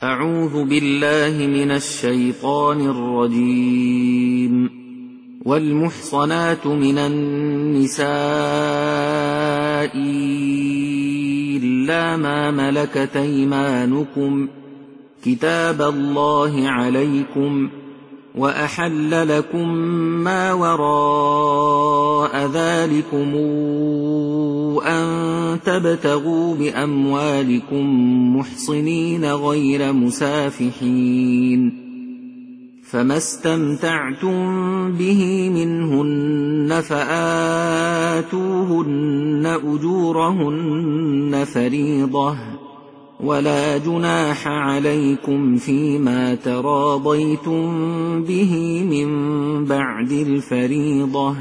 أعوذ بالله من الشيطان الرجيم. والمحصنات من النساء إلا ما ملكت أيمانكم كتاب الله عليكم، وأحل لكم ما وراء ذلكم أن تبتغوا بأموالكم محصنين غير مسافحين، فما استمتعتم به منهن فآتوهن أجورهن فريضة، ولا جناح عليكم فيما تراضيتم به من بعد الفريضة،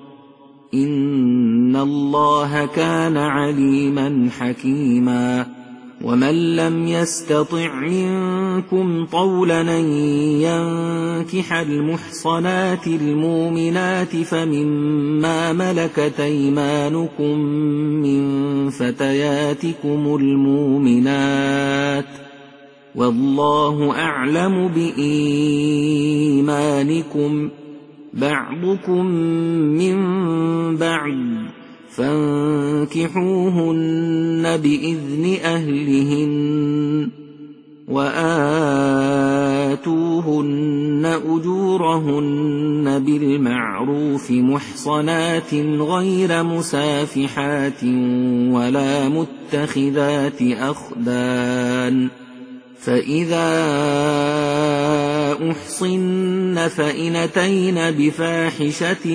إن الله كان عليما حكيما. ومن لم يستطع منكم طولا أن ينكح المحصنات المؤمنات فمما ملكت أيمانكم من فتياتكم المؤمنات، والله أعلم بإيمانكم، بعضكم من بعض، فانكحوهن بإذن أهلهن، وآتوهن أجورهن بالمعروف محصنات غير مسافحات ولا متخذات أخدان، فإذا أحصن فإن أتين بفاحشة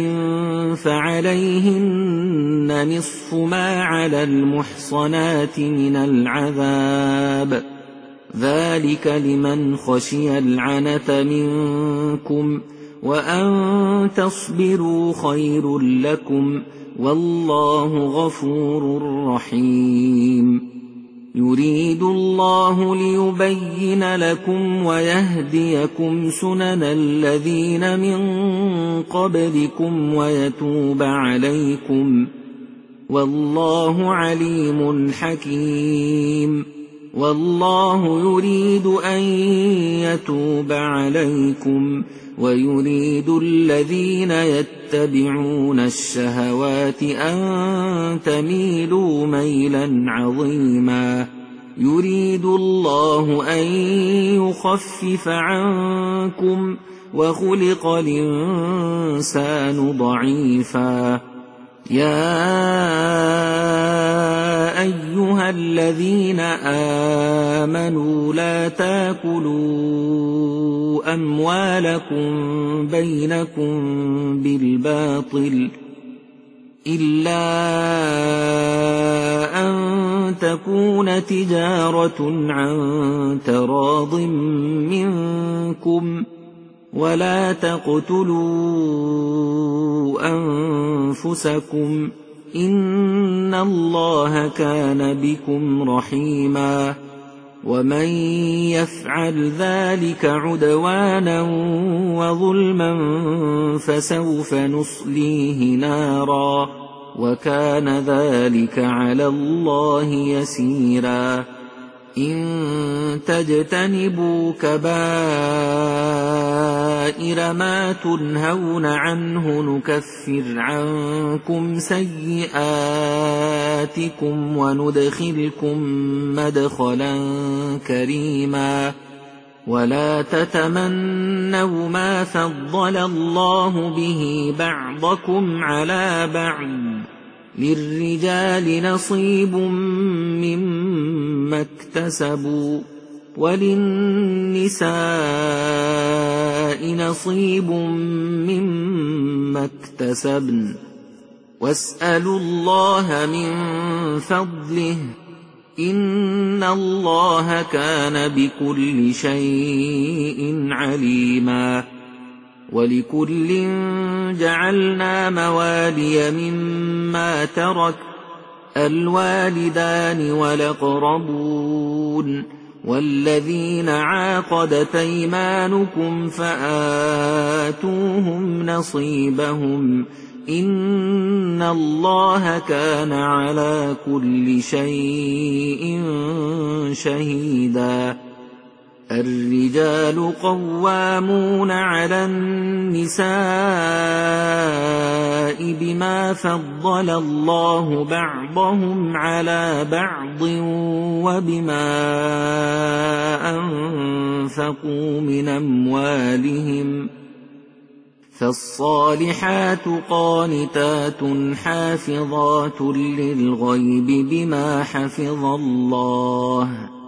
فعليهن نصف ما على المحصنات من العذاب، ذلك لمن خشي العنة منكم، وأن تصبروا خير لكم، والله غفور رحيم. يريد الله ليبين لكم ويهديكم سنن الذين من قبلكم ويتوب عليكم، والله عليم حكيم. والله يريد أن يتوب عليكم، ويريد الذين يتبعون الشهوات أن تميلوا ميلا عظيما. يريد الله أن يخفف عنكم، وخلق الإنسان ضعيفا. يا أيها الذين آمنوا لا تاكلوا أموالكم بينكم بالباطل إلا أن تكون تجارة عن تراض منكم، ولا تقتلوا أنفسكم، إن الله كان بكم رحيما. ومن يفعل ذلك عدوانا وظلما فسوف نصليه نارا، وكان ذلك على الله يسيرا. إن تجتنبوا كبائر ما تنهون عنه نكفر عنكم سيئاتكم وندخلكم مدخلا كريما. ولا تتمنوا ما فضل الله به بعضكم على بعض، للرجال نصيب مما اكتسبوا، وللنساء نصيب مما اكتسبن، واسألوا الله من فضله، إن الله كان بكل شيء عليما. ولكل جعلنا موالي مما ترك الوالدان والأقربون والذين عاقدت أيمانكم فآتوهم نصيبهم، إن الله كان على كل شيء شهيدا. الرجال قوامون على النساء بما فضل الله بعضهم على بعض وبما أنفقوا من أموالهم فالصالحات قانتات حافظات للغيب بما حفظ الله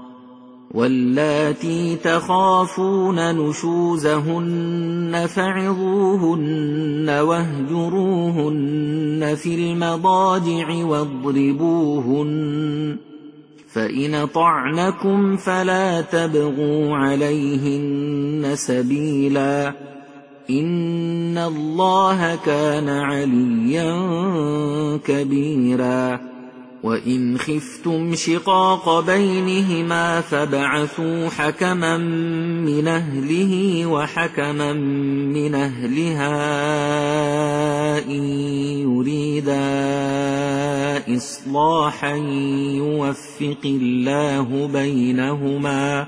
واللاتي تخافون نشوزهن فعظوهن واهجروهن في المضاجع واضربوهن فإن طعنكم فلا تبغوا عليهن سبيلا إن الله كان عليا كبيرا وإن خفتم شقاق بينهما فابعثوا حكما من أهله وحكما من أهلها إن يريدا إصلاحا يوفق الله بينهما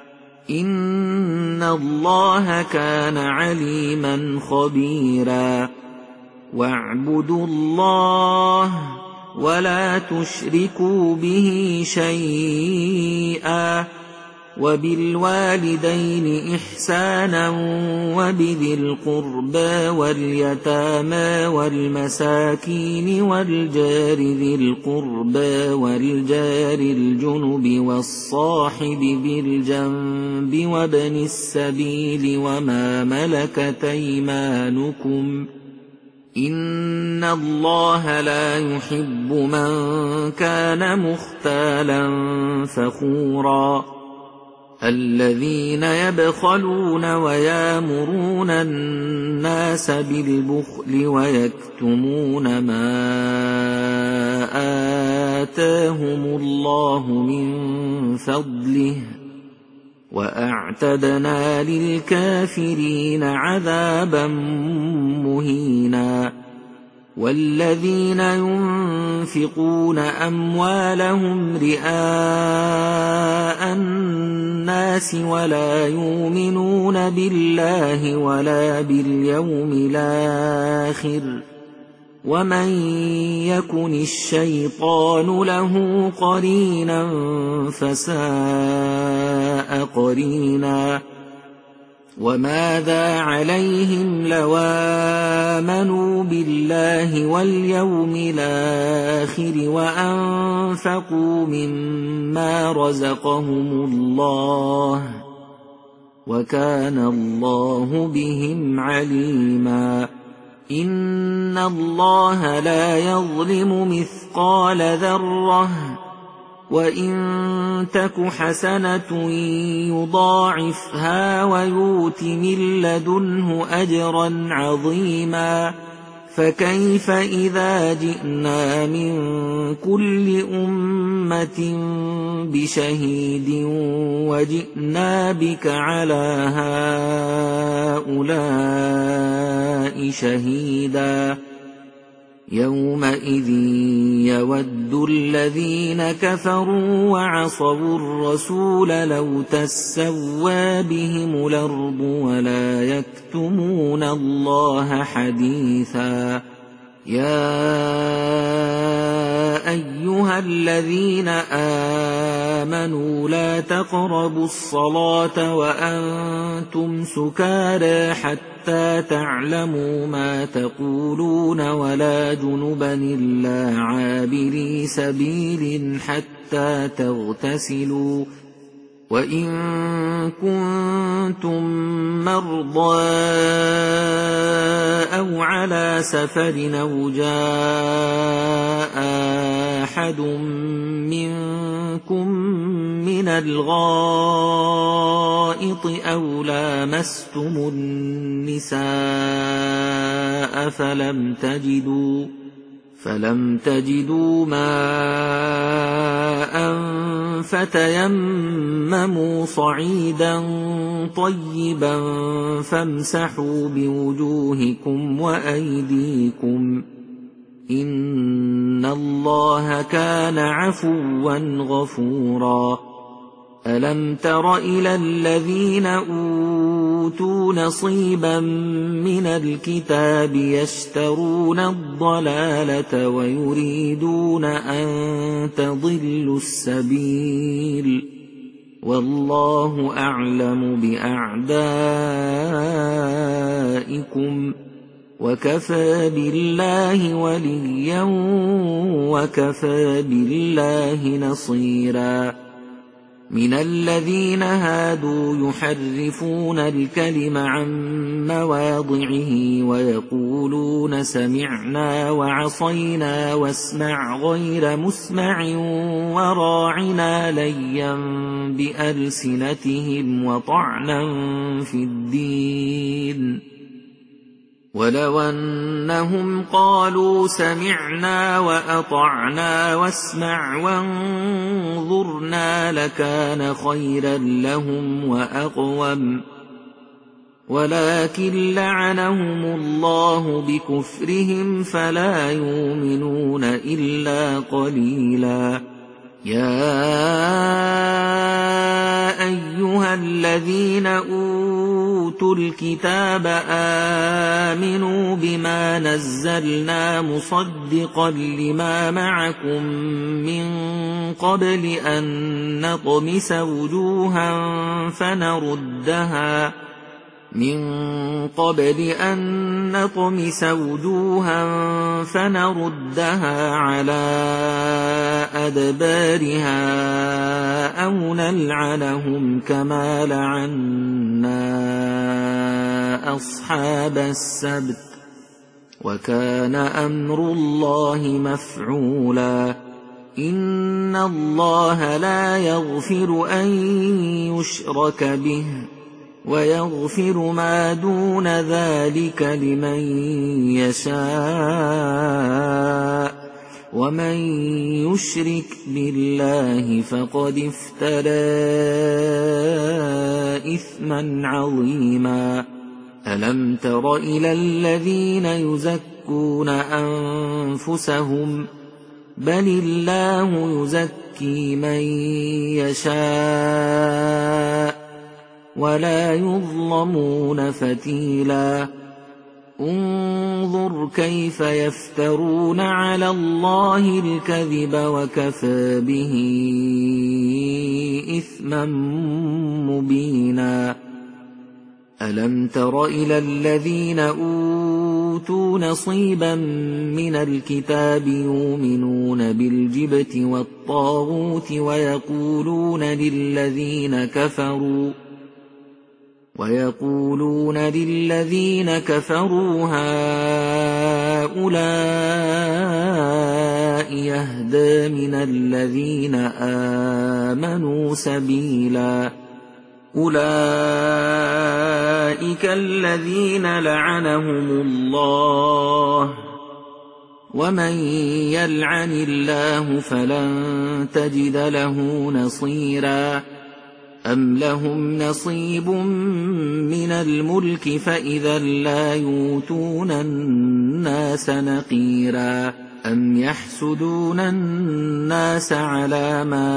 إن الله كان عليما خبيرا واعبدوا الله ولا تشركوا به شيئا وبالوالدين إحسانا وبذي القربى واليتامى والمساكين والجار ذي القربى والجار الجنب والصاحب بالجنب وابن السبيل وما ملكت أيمانكم إن الله لا يحب من كان مختالا فخورا الذين يبخلون ويامرون الناس بالبخل ويكتمون ما آتاهم الله من فضله وأعتدنا للكافرين عذابا مهينا والذين ينفقون أموالهم رئاء الناس ولا يؤمنون بالله ولا باليوم الآخر ومن يكن الشيطان له قرينا فساء قرينا وماذا عليهم لو آمنوا بالله واليوم الآخر وأنفقوا مما رزقهم الله وكان الله بهم عليما إن الله لا يظلم مثقال ذرة وإن تك حسنة يضاعفها ويؤت من لدنه أجرا عظيما فكيف إذا جئنا من كل أمة بشهيد وجئنا بك على هؤلاء شهيدا يومئذ يود الذين كفروا وعصوا الرسول لو تسوى بهم الأرض ولا يكتمون الله حديثا يا أيها الذين آمنوا لا تقربوا الصلاة وأنتم سكارى حتى تعلموا ما تقولون ولا جنبا إلا عابري سبيل حتى تغتسلوا وإن كنتم مرضى أو على سفر أو جاء أحد منكم من الغائط أو لامستم النساء فلم تجدوا ماء فتيمموا صعيدا طيبا فامسحوا بوجوهكم وأيديكم إن الله كان عفوا غفورا ألم تر إلى الذين أوتوا نصيبا من الكتاب يشترون الضلالة ويريدون أن تضلوا السبيل والله أعلم بأعدائكم وكفى بالله وليا وكفى بالله نصيرا من الذين هادوا يحرفون الكلم عن مواضعه ويقولون سمعنا وعصينا واسمع غير مسمع وراعنا ليا بألسنتهم وطعنا في الدين ولو أنهم قالوا سمعنا وأطعنا واسمع وانظرنا لكان خيرا لهم وأقوم ولكن لعنهم الله بكفرهم فلا يؤمنون إلا قليلا يا أيها الذين أوتوا الكتاب آمنوا بما نزلنا مصدقا لما معكم من قبل أن نطمس وجوها فنردها على أدبارها أو نلعنهم كما لعنا أصحاب السبت وكان أمر الله مفعولا إن الله لا يغفر أن يشرك به ويغفر ما دون ذلك لمن يشاء ومن يشرك بالله فقد افترى إثما عظيما ألم تر إلى الذين يزكون أنفسهم بل الله يزكي من يشاء ولا يظلمون فتيلا انظر كيف يفترون على الله الكذب وكفى به إثما مبينا ألم تر إلى الذين أوتوا نصيبا من الكتاب يؤمنون بالجبت والطاغوت ويقولون للذين كفروا هؤلاء يهدى من الذين آمنوا سبيلا أولئك الذين لعنهم الله ومن يلعن الله فلن تجد له نصيرا أم لهم نصيب من الملك فإذا لا يؤتون الناس نقيرا أم يحسدون الناس على ما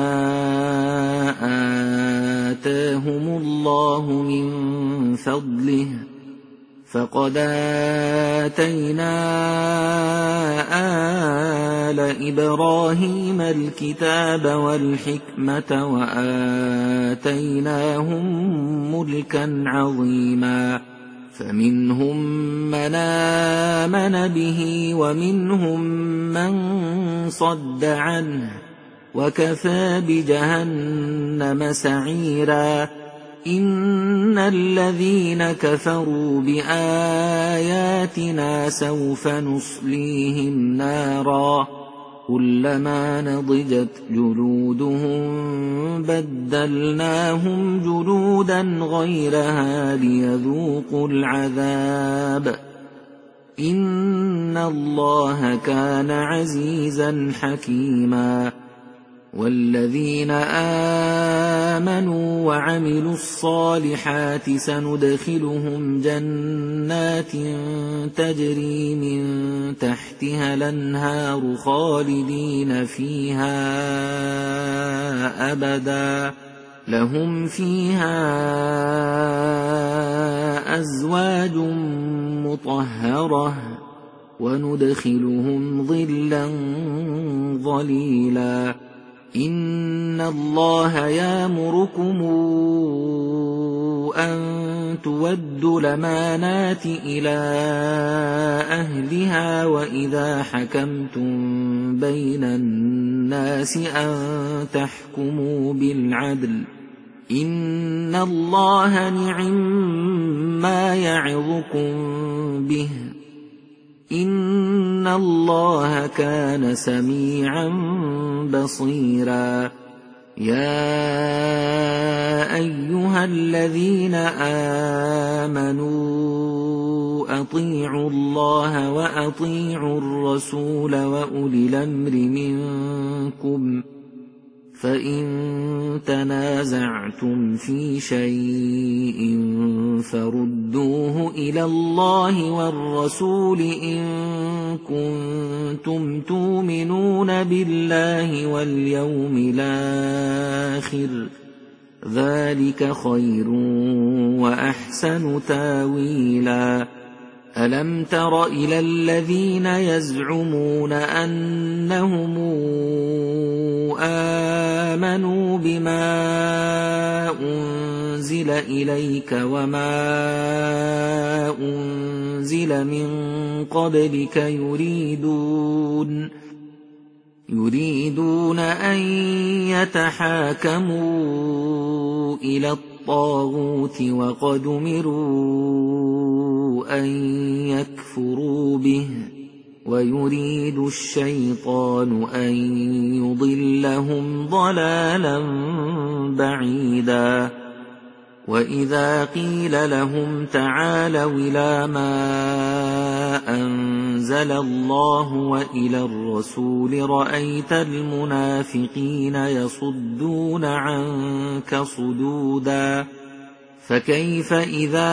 آتاهم الله من فضله فقد آتينا آل إبراهيم الكتاب والحكمة وآتيناهم ملكا عظيما فمنهم من آمن به ومنهم من صد عنه وكفى بجهنم سعيرا إن الذين كفروا بآياتنا سوف نصليهم نارا كلما نضجت جلودهم بدلناهم جلودا غيرها ليذوقوا العذاب إن الله كان عزيزا حكيما والذين آمنوا وعملوا الصالحات سندخلهم جنات تجري من تحتها الأنهار خالدين فيها أبدا لهم فيها أزواج مطهرة وندخلهم ظلا ظليلا إن الله يأمركم أن تودوا الأمانات إلى أهلها وإذا حكمتم بين الناس أن تحكموا بالعدل إن الله نعما يعظكم به إن الله كان سميعا بصيرا يا أيها الذين آمنوا أطيعوا الله وأطيعوا الرسول وأولي الأمر منكم فإن تنازعتم في شيء فردوه إلى الله والرسول إن كنتم تؤمنون بالله واليوم الآخر ذلك خير وأحسن تاويلا ألم تر إلى الذين يزعمون أنهم آمنوا بما أنزل إليك وما أنزل من قبلك يريدون أن يتحاكموا إلى الطاغوت وقد أمروا أن يكفروا به ويريد الشيطان أن يضلهم ضلالا بعيدا وإذا قيل لهم تعالوا إلى ما أنزل الله وإلى الرسول رأيت المنافقين يصدون عنك صدودا فكيف إذا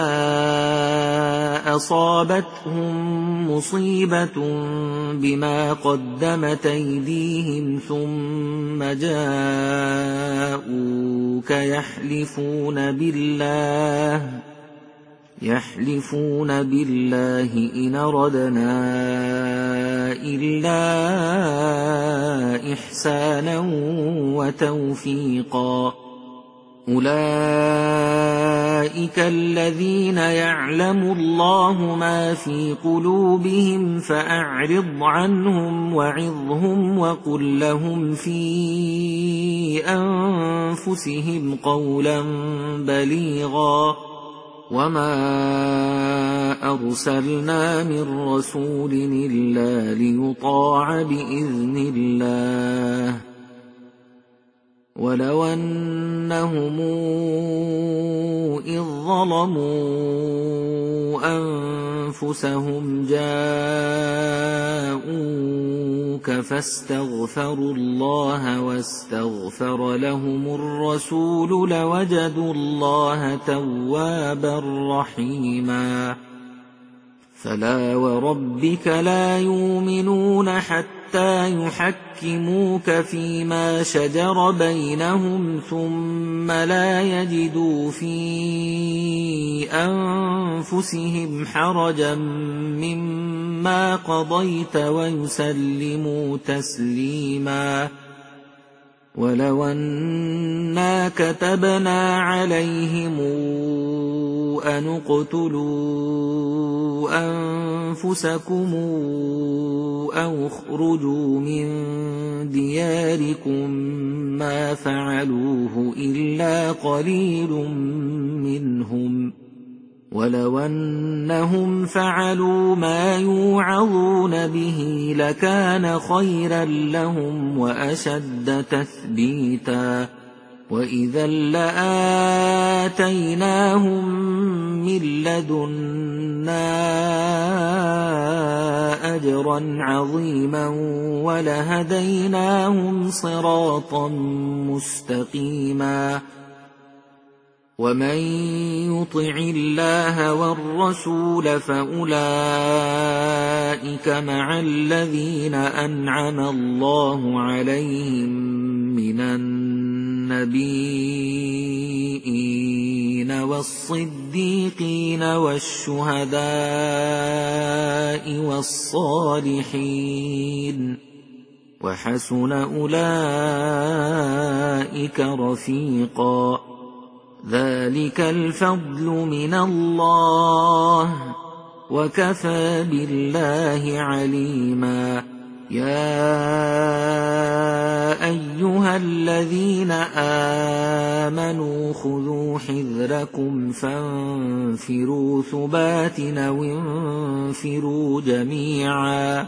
أصابتهم مصيبة بما قدمت أيديهم ثم جاءوك يحلفون بالله إن أردنا إلا إحسانا وتوفيقا أولئك الذين يعلم الله ما في قلوبهم فأعرض عنهم وعظهم وقل لهم في أنفسهم قولا بليغا وما أرسلنا من رسول إلا ليطاع بإذن الله ولو أنهم إذ ظلموا أنفسهم جاءوك فاستغفروا الله واستغفر لهم الرسول لوجدوا الله توابا رحيما فلا وربك لا يؤمنون حتى يحكموك فيما شجر بينهم ثم لا يجدوا في أنفسهم حرجا مما قضيت ويسلموا تسليما ولو أنا كتبنا عليهم أن اقتلوا أنفسكم أو اخرجوا من دياركم ما فعلوه إلا قليل منهم ولو أنهم فعلوا ما يوعظون به لكان خيرا لهم وأشد تثبيتا وإذا لآتيناهم من لدنا أجرا عظيما ولهديناهم صراطا مستقيما ومن يطع الله والرسول فأولئك مع الذين أنعم الله عليهم من النبيين النبيين والصديقين والشهداء والصالحين وحسن أولئك رفيقا ذلك الفضل من الله وكفى بالله عليما يا أيها الذين آمنوا خذوا حذركم فانفروا ثبات أو انفروا جميعا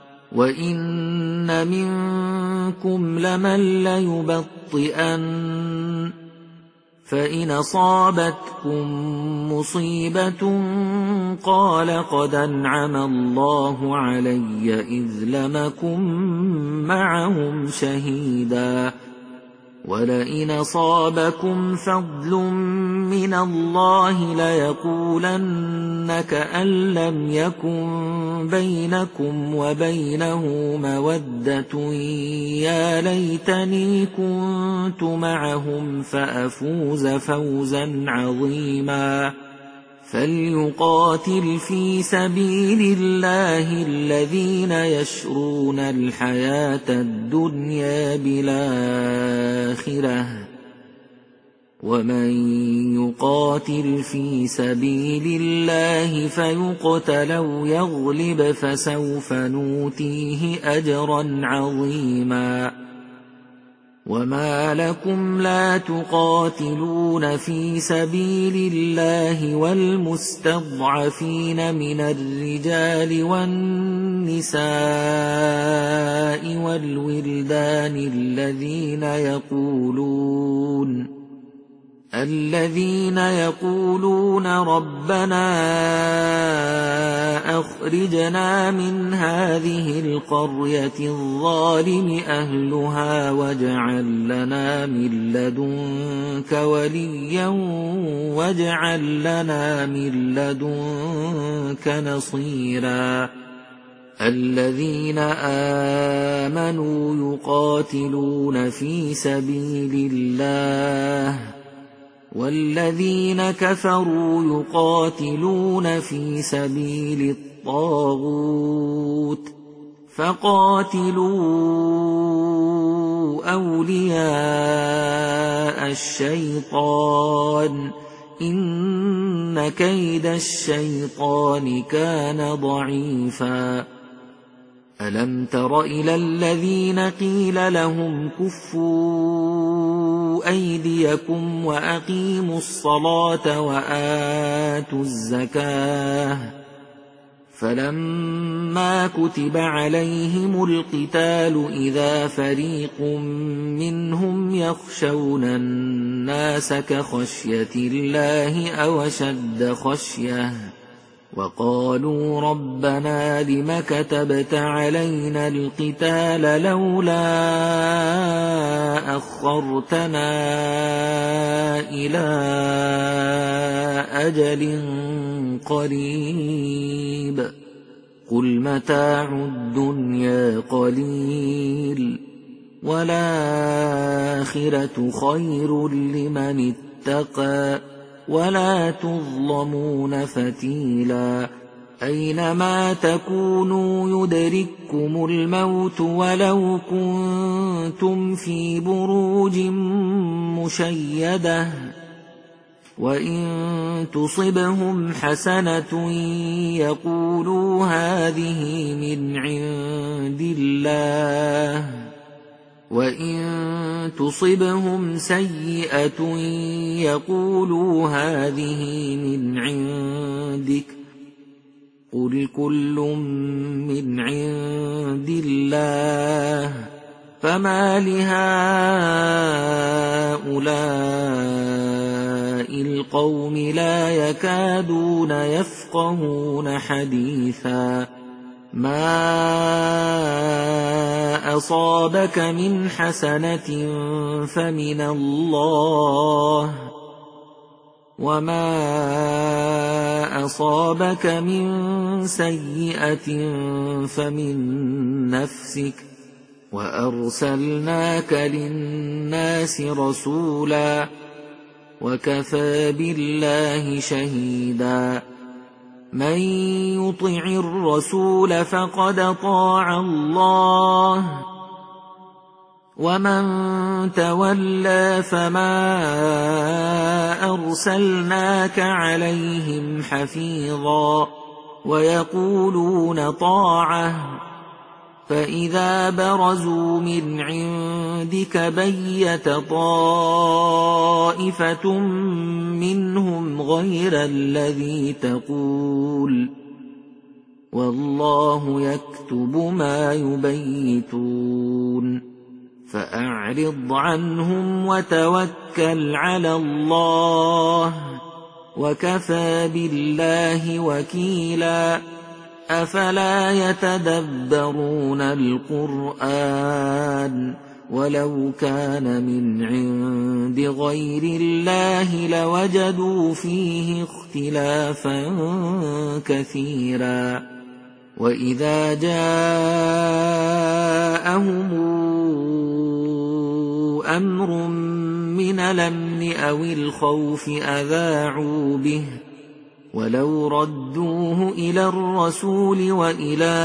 وإن منكم لمن ليبطئن فإن أصابتكم مصيبة قال قد أنعم الله علي إذ لم أكن معهم شهيدا ولئن أصابكم فضل من الله ليقولن كأن لم يكن بينكم وبينه مودة يا ليتني كنت معهم فأفوز فوزا عظيما فليقاتل في سبيل الله الذين يشرون الحياة الدنيا بالآخرة ومن يقاتل في سبيل الله فيقتل أو يغلب فسوف نؤتيه أجرا عظيما وما لكم لا تقاتلون في سبيل الله والمستضعفين من الرجال والنساء والولدان الذين يقولون ربنا أخرجنا من هذه القرية الظالم أهلها واجعل لنا من لدنك وليا واجعل لنا من لدنك نصيرا الذين آمنوا يقاتلون في سبيل الله والذين كفروا يقاتلون في سبيل الطاغوت فقاتلوا أولياء الشيطان إن كيد الشيطان كان ضعيفا ألم تر إلى الذين قيل لهم كفوا أيديكم وأقيموا الصلاة وآتوا الزكاة فلما كتب عليهم القتال إذا فريق منهم يخشون الناس كخشية الله أو أشد خشية وقالوا ربنا لم كتبت علينا القتال لولا أخرتنا إلى أجل قريب قل متاع الدنيا قليل والآخرة خير لمن اتقى ولا تظلمون فتيلا أينما تكونوا يدرككم الموت ولو كنتم في بروج مشيدة وإن تصبهم حسنة يقولوا هذه من عند الله وإن تصبهم سيئة يقولوا هذه من عندك قل كل من عند الله فما لهؤلاء القوم لا يكادون يفقهون حديثا ما أصابك من حسنة فمن الله وما أصابك من سيئة فمن نفسك وأرسلناك للناس رسولا وكفى بالله شهيدا من يطع الرسول فقد طاع الله ومن تولى فما أرسلناك عليهم حفيظا ويقولون طاعة فإذا برزوا من عندك بيت طائفة منهم غير الذي تقول والله يكتب ما يبيتون فأعرض عنهم وتوكل على الله وكفى بالله وكيلا أفلا يتدبرون القرآن ولو كان من عند غير الله لوجدوا فيه اختلافا كثيرا وإذا جاءهم أمر من الأمن أو الخوف أذاعوا به ولو ردوه إلى الرسول وإلى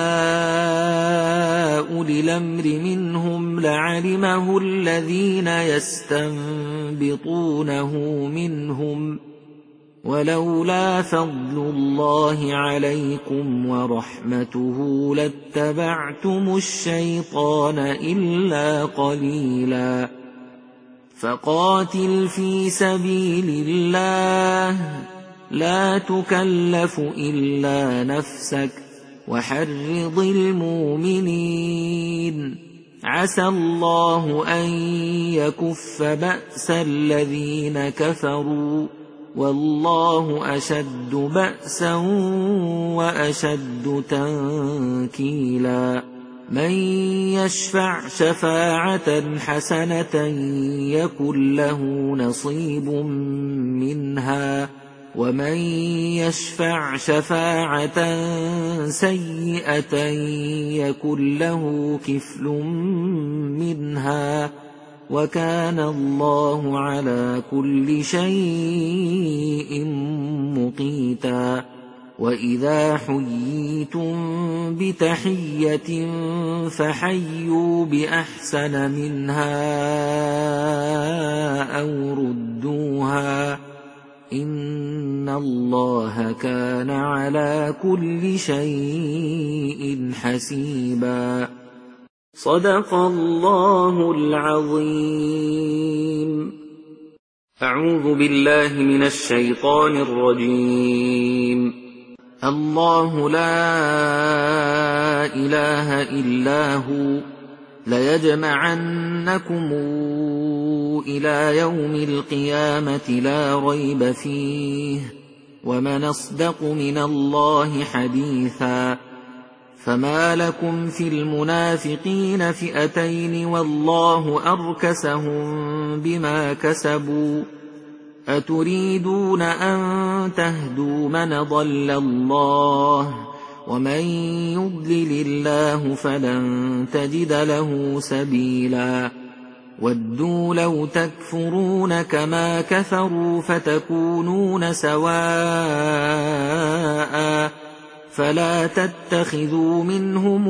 أولي الأمر منهم لعلمه الذين يستنبطونه منهم ولولا فضل الله عليكم ورحمته لاتبعتم الشيطان إلا قليلا فقاتل في سبيل الله لا تكلف إلا نفسك وحرض المؤمنين عسى الله أن يكف بأس الذين كفروا والله أشد بأسا وأشد تنكيلا من يشفع شفاعة حسنة يكن له نصيب منها ومن يشفع شفاعة سيئة يكن له كفل منها وكان الله على كل شيء مقيتا وإذا حييتم بتحية فحيوا بأحسن منها أو ردوها إن الله كان على كل شيء حسيبا صدق الله العظيم. أعوذ بالله من الشيطان الرجيم. الله لا إله إلا هو ليجمعنكم إلى يوم القيامة لا ريب فيه ومن أصدق من الله حديثا فما لكم في المنافقين فئتين والله أركسهم بما كسبوا أتريدون أن تهدوا من ضل الله ومن يضلل الله فلن تجد له سبيلا ودوا لو تكفرون كما كفروا فتكونون سواء فلا تتخذوا منهم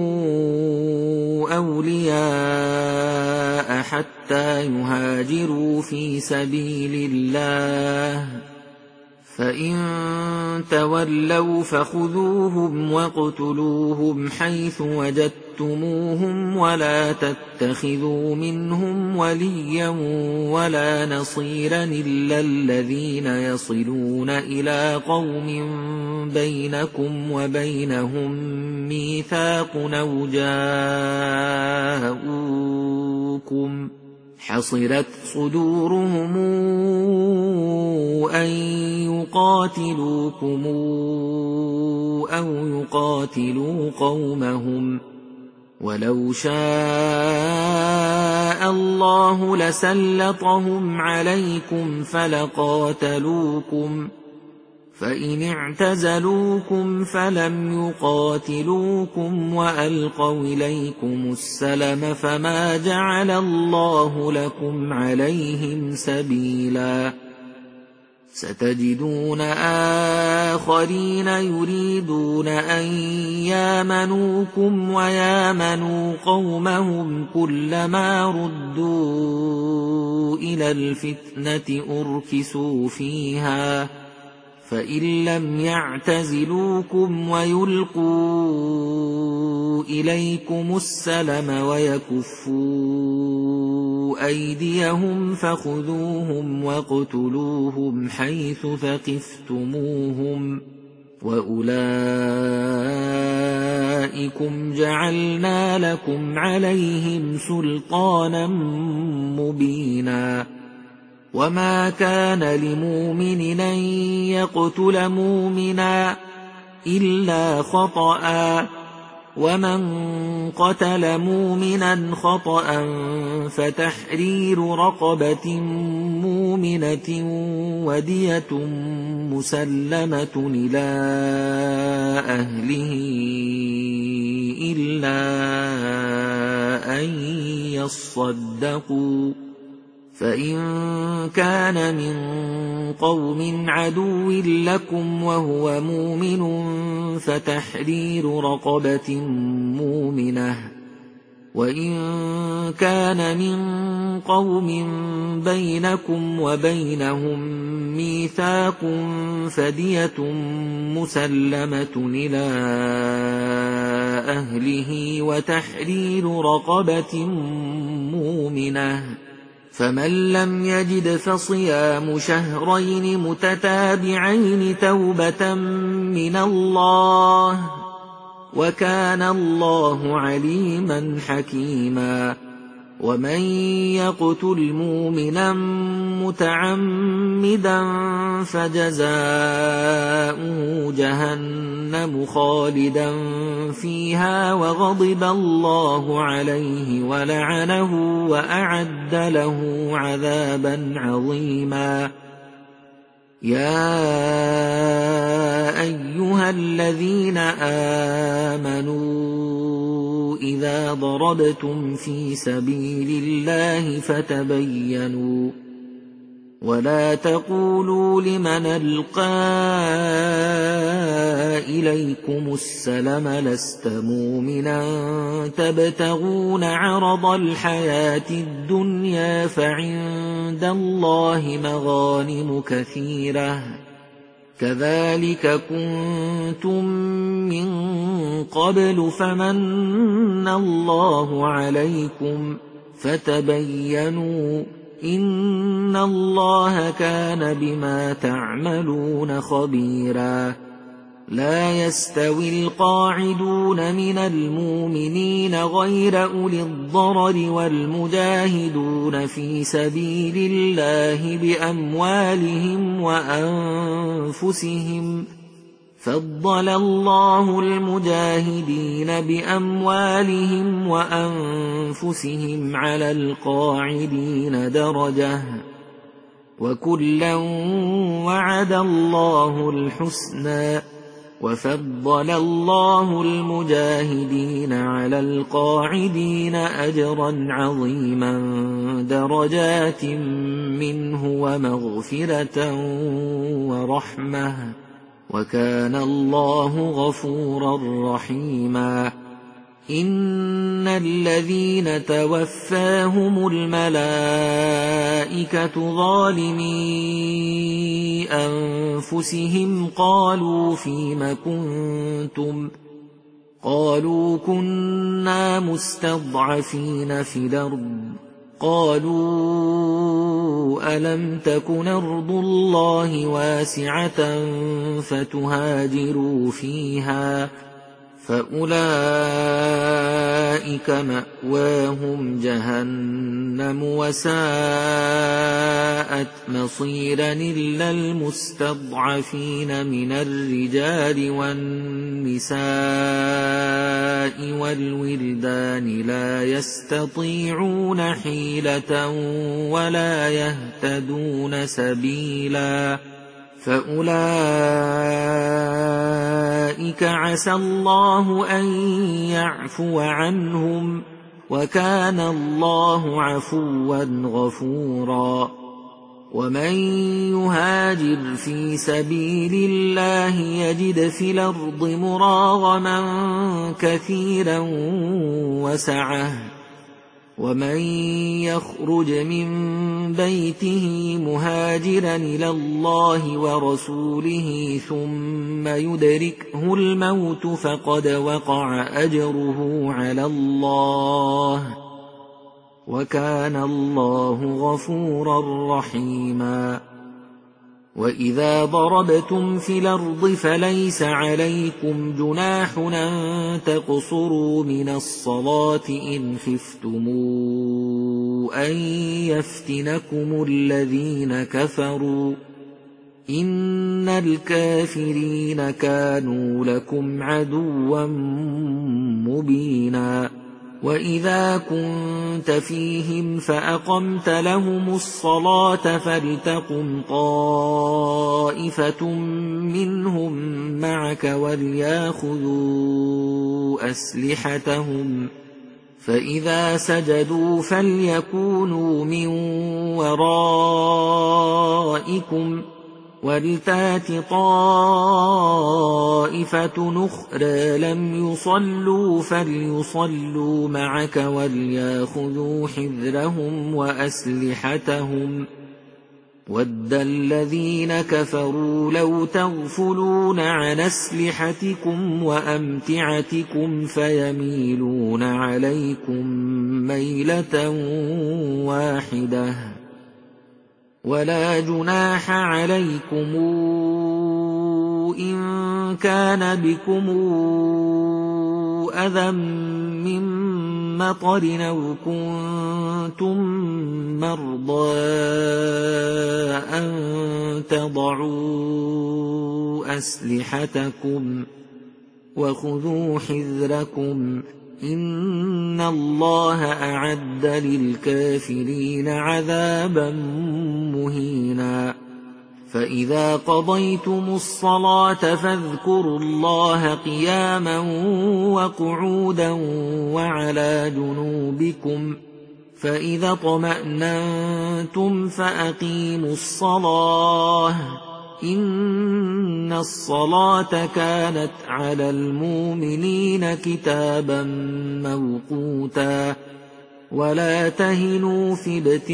أولياء حتى يهاجروا في سبيل الله فإن تولوا فخذوهم واقتلوهم حيث وجدتموهم ولا تتخذوا منهم وليا ولا نصيرا إلا الذين يصلون إلى قوم بينكم وبينهم ميثاق أو جاءوكم حصرت صدورهم أن يقاتلوكم أو يقاتلوا قومهم ولو شاء الله لسلطهم عليكم فإن اعتزلوكم فلم يقاتلوكم وألقوا إليكم السلم فما جعل الله لكم عليهم سبيلا ستجدون آخرين يريدون أن يامنوكم ويامنوا قومهم كلما ردوا إلى الفتنة أركسوا فيها فإن لم يعتزلوكم ويلقوا إليكم السلم ويكفوا أيديهم فخذوهم واقتلوهم حيث ثقفتموهم وأولئكم جعلنا لكم عليهم سلطانا مبينا وما كان لمؤمن أن يقتل مؤمنا إلا خطأ ومن قتل مؤمنا خطأ فتحرير رقبة مؤمنة ودية مسلمة إلى أهله إلا أن يصدقوا فإن كان من قوم عدو لكم وهو مؤمن فتحرير رقبة مؤمنة وإن كان من قوم بينكم وبينهم ميثاق فدية مسلمة إلى أهله وتحرير رقبة مؤمنة فمن لم يجد فصيام شهرين متتابعين توبة من الله وكان الله عليما حكيما ومن يقتل مؤمنا متعمدا فجزاؤه جهنم خالدا فيها وغضب الله عليه ولعنه وأعد له عذابا عظيما يا أيها الذين آمنوا إذا ضربتم في سبيل الله فتبينوا ولا تقولوا لمن ألقى إليكم السلم لست مؤمنا تبتغون عرض الحياة الدنيا فعند الله مغانم كثيرة كذلك كنتم من قبل فمن الله عليكم فتبينوا إن الله كان بما تعملون خبيرا لا يستوي القاعدون من المؤمنين غير أولي الضرر والمجاهدون في سبيل الله بأموالهم وأنفسهم فضل الله المجاهدين بأموالهم وأنفسهم على القاعدين درجة وكلا وعد الله الحسنى وفضل الله المجاهدين على القاعدين أجرا عظيما درجات منه ومغفرة ورحمة وكان الله غفورا رحيما إن الذين توفاهم الملائكة ظالمي أنفسهم قالوا فيم كنتم قالوا كنا مستضعفين في الأرض قالوا ألم تكن أرض الله واسعة فتهاجروا فيها فأولئك مأواهم جهنم وساءت مصيرا إلا المستضعفين من الرجال والنساء والولدان لا يستطيعون حيلة ولا يهتدون سبيلا فأولئك عسى الله أن يعفو عنهم، وكان الله عفوا غفورا. ومن يهاجر في سبيل الله يجد في الأرض مراغما كثيرا وسعة، ومن يخرج من بيته مهاجرا إلى الله ورسوله ثم يدركه الموت فقد وقع أجره على الله، وكان الله غفورا رحيما. وإذا ضربتم في الأرض فليس عليكم جناح أن تقصروا من الصلاة إن خفتموا أن يفتنكم الذين كفروا، إن الكافرين كانوا لكم عدوا مبينا. وإذا كنت فيهم فأقمت لهم الصلاة فلتقم طائفة منهم معك وليأخذوا أسلحتهم، فإذا سجدوا فليكونوا من ورائكم ولتات طائفة أخرى لم يصلوا فليصلوا معك وليأخذوا حذرهم وأسلحتهم. ود الذين كفروا لو تغفلون عن أسلحتكم وأمتعتكم فيميلون عليكم ميلة واحدة. ولا جناح عليكم إن كان بكم أذى من مطر أو كنتم مرضى أن تضعوا أسلحتكم وخذوا حذركم، إن الله أعد للكافرين عذابا مهينا. فإذا قضيتم الصلاة فاذكروا الله قياما وقعودا وعلى جنوبكم، فإذا اطمأننتم فأقيموا الصلاة، إن الصلاة كانت على المؤمنين كتابا موقوتا. ولا تهنوا في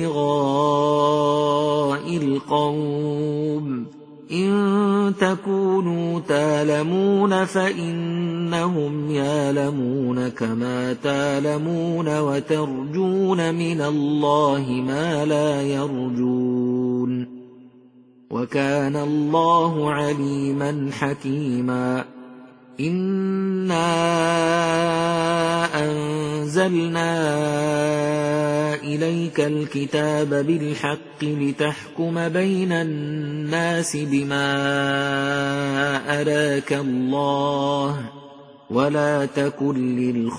ابتغاء القوم، إن تكونوا تالمون فإنهم يالمون كما تالمون وترجون من الله ما لا يرجون، وكان الله عليما حكيما. إنا أنزلنا إليك الكتاب بالحق لتحكم بين الناس بما أراك الله، ولا تكن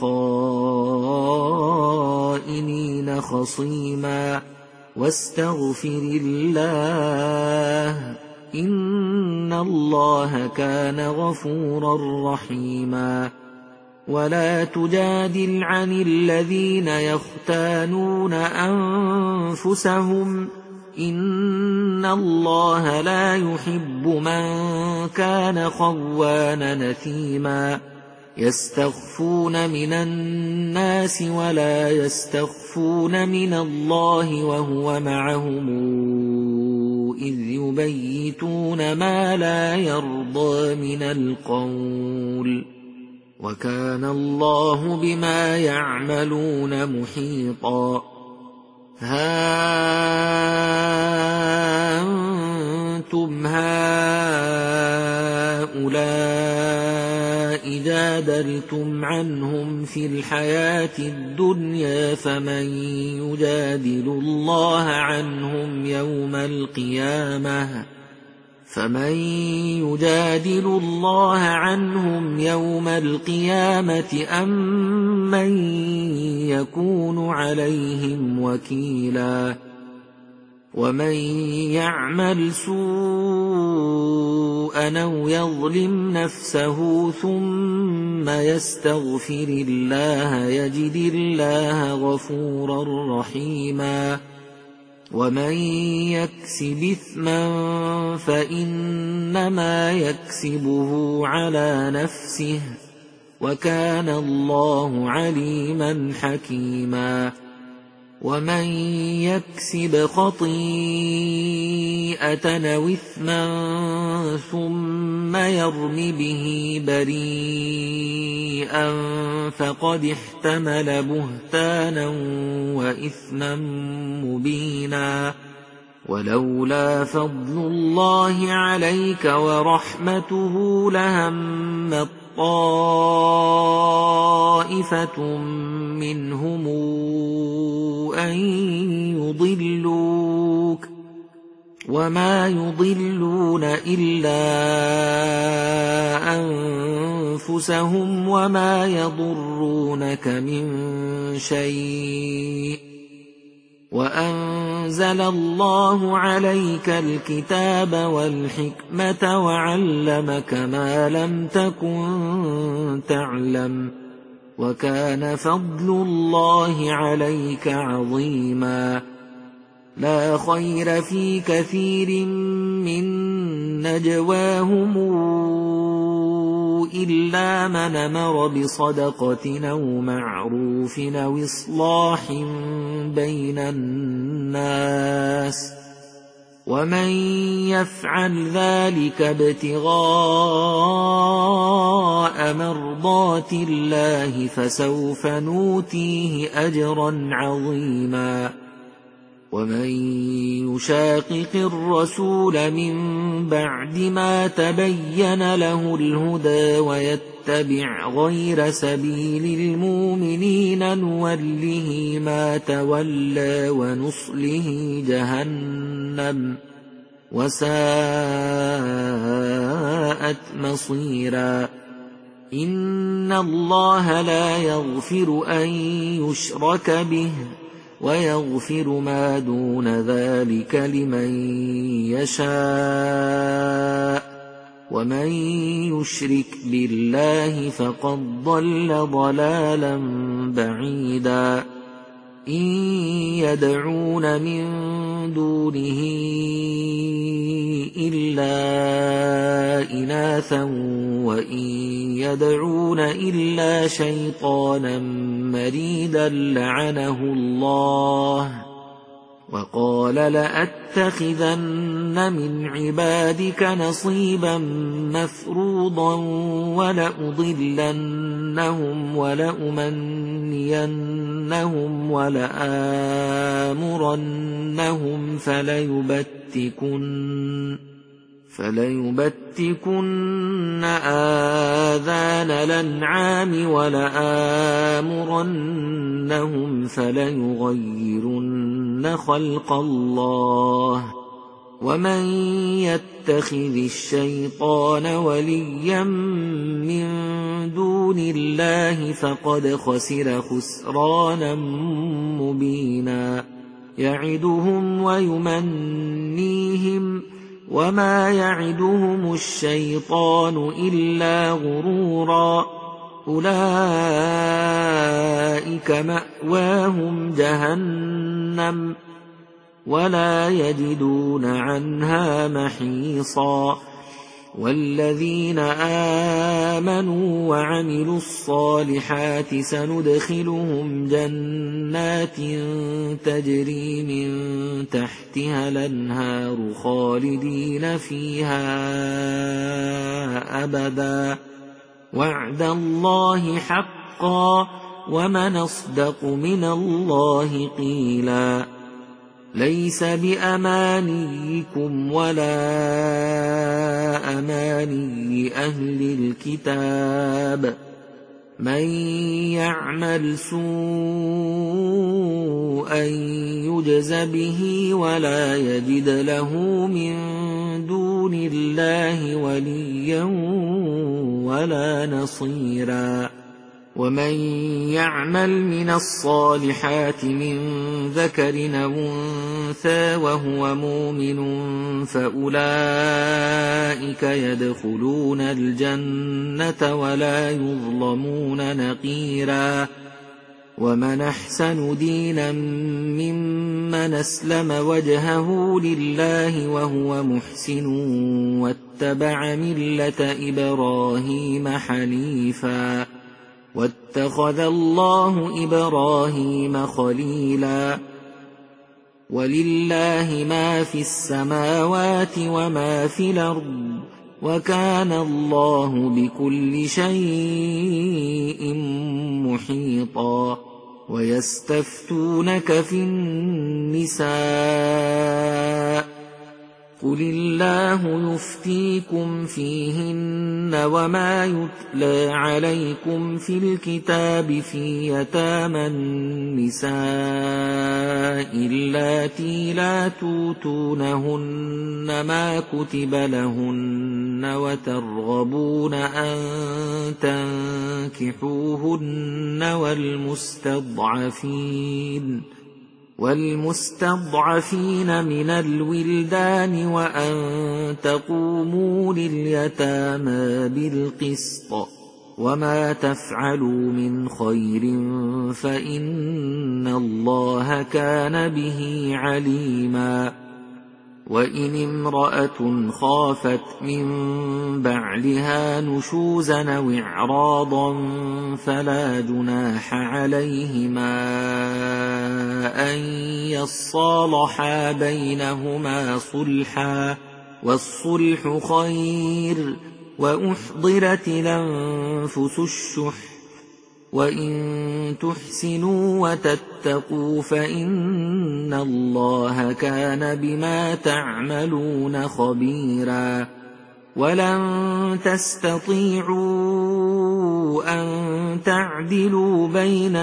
للخائنين خصيما، واستغفر الله، إن الله كان غفورا رحيما. ولا تجادل عن الذين يختانون أنفسهم، إن الله لا يحب من كان خوانا نثيما. يستخفون من الناس ولا يستخفون من الله وهو معهم إذ يبيتون ما لا يرضى من القول، وكان الله بما يعملون محيطا. ها أنتم هؤلاء جادلتم عنهم في الحياة الدنيا، فمن يجادل الله عنهم يوم القيامة أم من يكون عليهم وكيلا. ومن يعمل سوءا سوءا أو يظلم نفسه ثم يستغفر الله يجد الله غفورا رحيما ومن يكسب إثما فإنما يكسبه على نفسه وكان الله عليما حكيما ومن يكسب خطيئة أو إثما ثم يرم به بريئا فقد احتمل بهتانا وإثما مبينا ولولا فضل الله عليك ورحمته لهم طائفة منهم أن يضلوك وما يضلون إلا أنفسهم وما يضرونك من شيء وأنزل الله عليك الكتاب والحكمة وعلمك ما لم تكن تعلم وكان فضل الله عليك عظيما لا خير في كثير من نجواهم إلا من أمر بصدقة أو معروف أو إصلاح بين الناس ومن يفعل ذلك ابتغاء مرضات الله فسوف نؤتيه أجرا عظيما ومن يشاقق الرسول من بعد ما تبين له الهدى ويتبع غير سبيل المؤمنين نوله ما تولى ونصله جهنم وساءت مصيرا إن الله لا يغفر أن يشرك به ويغفر ما دون ذلك لمن يشاء ومن يشرك بالله فقد ضل ضلالا بعيدا إن يدعون من دونه إلا إناثا وإن يدعون إلا شيطانا مريدا لعنه الله وقال لأتخذن من عبادك نصيبا مفروضا ولأضلنهم ولأمنينهم ولآمرنهم فليبتكن آذان الأنعام ولآمرنهم فليغيرن خلق الله ومن يتخذ الشيطان وليا من دون الله فقد خسر خسرانا مبينا يعدهم ويمنيهم وما يعدهم الشيطان إلا غرورا أولئك مأواهم جهنم ولا يجدون عنها محيصا والذين آمنوا وعملوا الصالحات سندخلهم جنات تجري من تحتها الأنهار خالدين فيها أبدا وعد الله حقا ومن أصدق من الله قيلا ليس بأمانيكم ولا أماني أهل الكتاب من يعمل سوءا يجز به ولا يجد له من دون الله وليا ولا نصيرا ومن يعمل من الصالحات من ذكر أو أنثى وهو مؤمن فأولئك أولئك يدخلون الجنة ولا يظلمون نقيرا ومن أحسن دينا ممن أسلم وجهه لله وهو محسن واتبع ملة إبراهيم حنيفا واتخذ الله إبراهيم خليلا ولله ما في السماوات وما في الأرض وكان الله بكل شيء محيطا ويستفتونك في النساء قل الله يفتيكم فيهن وما يتلى عليكم في الكتاب في يتامى النساء اللاتي لا توتونهن ما كتب لهن وترغبون أن تنكحوهن والمستضعفين من الولدان وأن تقوموا لليتامى بالقسط وما تفعلوا من خير فإن الله كان به عليما وإن امرأة خافت من بعلها نشوزا أو إعراضا فلا جناح عليهما أن يصالحا بينهما صلحا والصلح خير وأحضرت الأنفس الشح وإن تحسنوا وتتقوا فإن الله كان بما تعملون خبيرا ولن تستطيعوا أن تعدلوا بين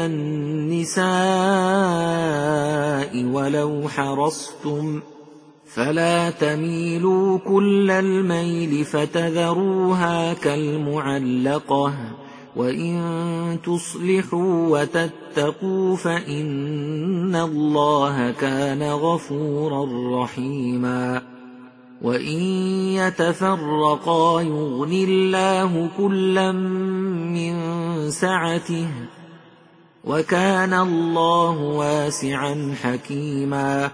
النساء ولو حرصتم فلا تميلوا كل الميل فتذروها كالمعلقة وإن تصلحوا وتتقوا فإن الله كان غفورا رحيما وإن يتفرقا يغن الله كلا من سعته وكان الله واسعا حكيما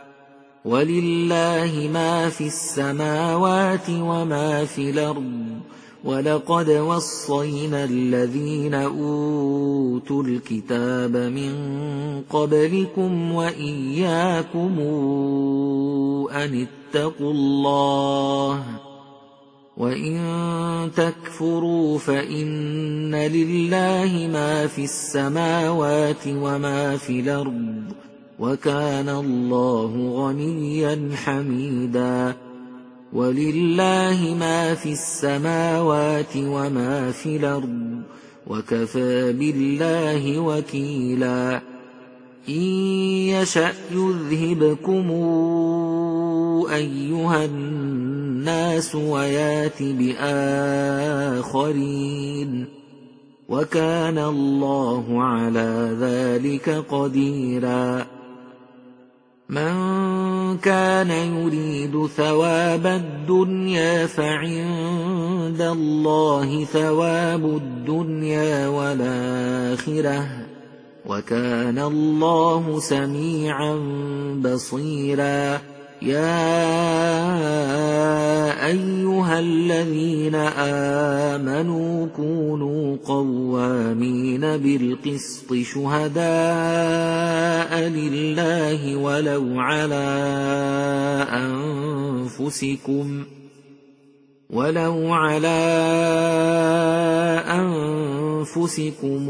ولله ما في السماوات وما في الأرض ولقد وصينا الذين أوتوا الكتاب من قبلكم وإياكم أن اتقوا الله وإن تكفروا فإن لله ما في السماوات وما في الأرض وكان الله غنيا حميدا ولله ما في السماوات وما في الأرض وكفى بالله وكيلا إن يشأ يذهبكم أيها الناس ويات بآخرين وكان الله على ذلك قديرا من كان يريد ثواب الدنيا فعند الله ثواب الدنيا والآخرة وكان الله سميعا بصيرا يا أيها الذين آمنوا كونوا قوامين بالقسط شهداء لله ولو على أنفسكم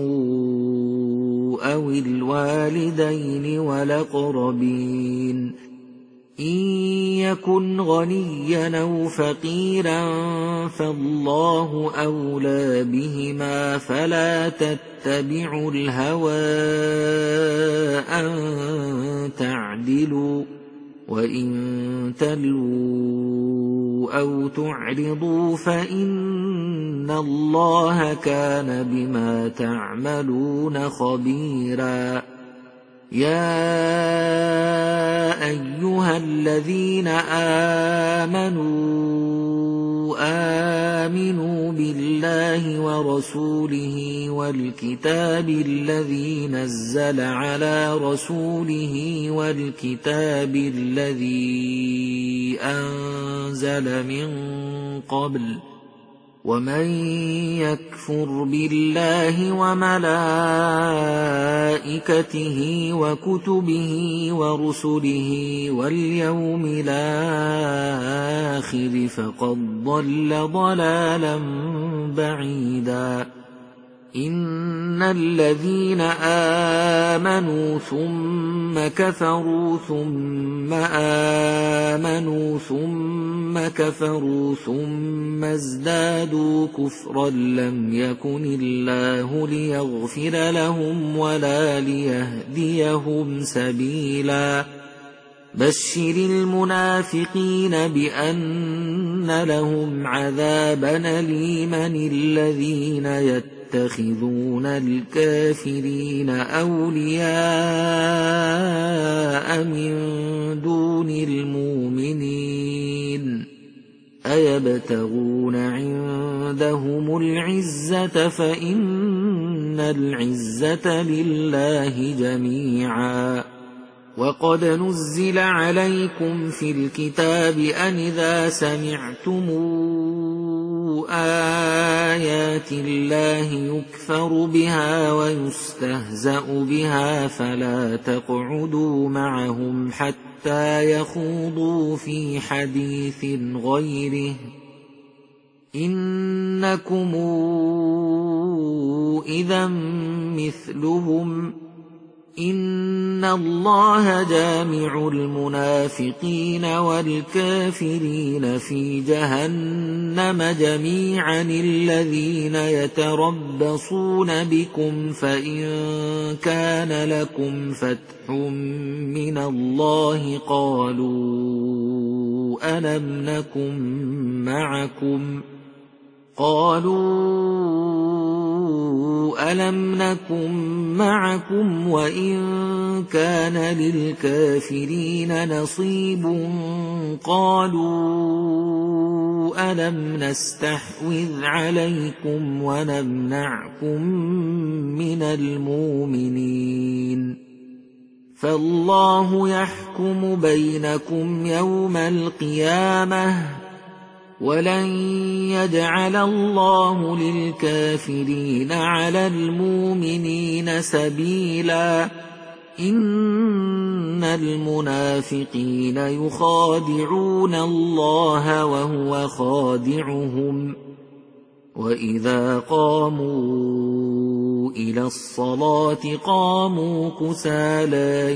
أو الوالدين والأقربين إن يكن غنيا أو فقيرا فالله أولى بهما فلا تتبعوا الهوى أن تعدلوا وإن تلووا أو تعرضوا فإن الله كان بما تعملون خبيرا يا أيها الذين آمنوا آمنوا بالله ورسوله والكتاب الذي نزل على رسوله والكتاب الذي أنزل من قبل ومن يكفر بالله وملائكته وكتبه ورسله واليوم الآخر فقد ضل ضلالا بعيدا إن الذين آمنوا ثم كفروا ثم آمنوا ثم كفروا ثم ازدادوا كفرا لم يكن الله ليغفر لهم ولا ليهديهم سبيلا بشر المنافقين بأن لهم عذابا أليما الذين يتخذون الكافرين أولياء من دون المؤمنين أيبتغون عندهم العزة فإن العزة لله جميعا وقد نزل عليكم في الكتاب أن إذا سمعتم آيات الله يكفر بها ويستهزأ بها فلا تقعدوا معهم حتى يخوضوا في حديث غيره إنكم إذا مثلهم إن الله جامع المنافقين والكافرين في جهنم جميعا الذين يتربصون بكم فإن كان لكم فتح من الله قالوا ألم نكن معكم وإن كان للكافرين نصيب قالوا ألم نستحوذ عليكم ونمنعكم من المؤمنين فالله يحكم بينكم يوم القيامة ولن يجعل الله للكافرين على المؤمنين سبيلا إن المنافقين يخادعون الله وهو خادعهم وإذا قاموا إلى الصلاة قاموا كسالى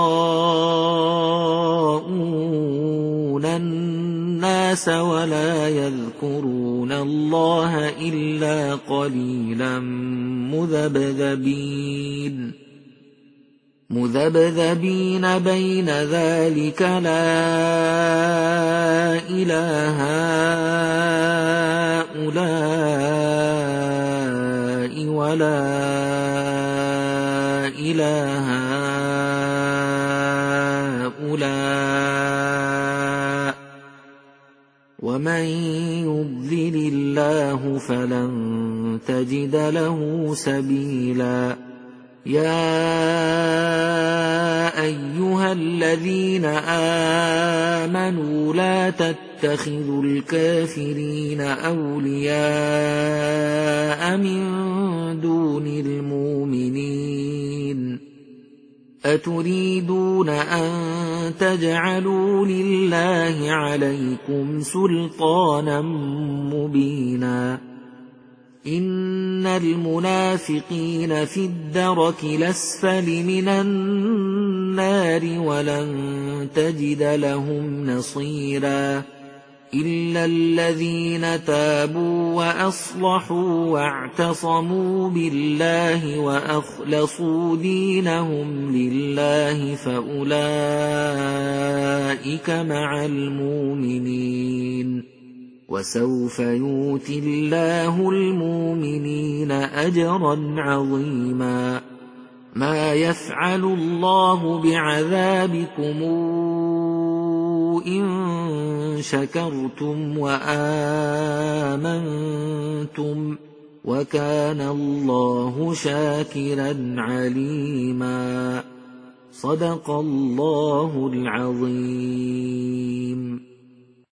يراءون الناس ولا يذكرون الله إلا قليلا مذبذبين بين ذلك لا إله هؤلاء ولا إله هؤلاء ومن يضلل الله فلن تجد له سبيلا يا أيها الذين آمنوا لا تتخذوا الكافرين أولياء من دون المؤمنين أتريدون أن تجعلوا لله عليكم سلطانا مبينا إن المنافقين في الدرك الأسفل من النار ولن تجد لهم نصيرا إلا الذين تابوا وأصلحوا واعتصموا بالله وأخلصوا دينهم لله فأولئك مع المؤمنين وسوف يؤتي الله المؤمنين أجرا عظيما ما يفعل الله بعذابكم إن شكرتم وآمنتم وكان الله شاكرا عليما. صدق الله العظيم.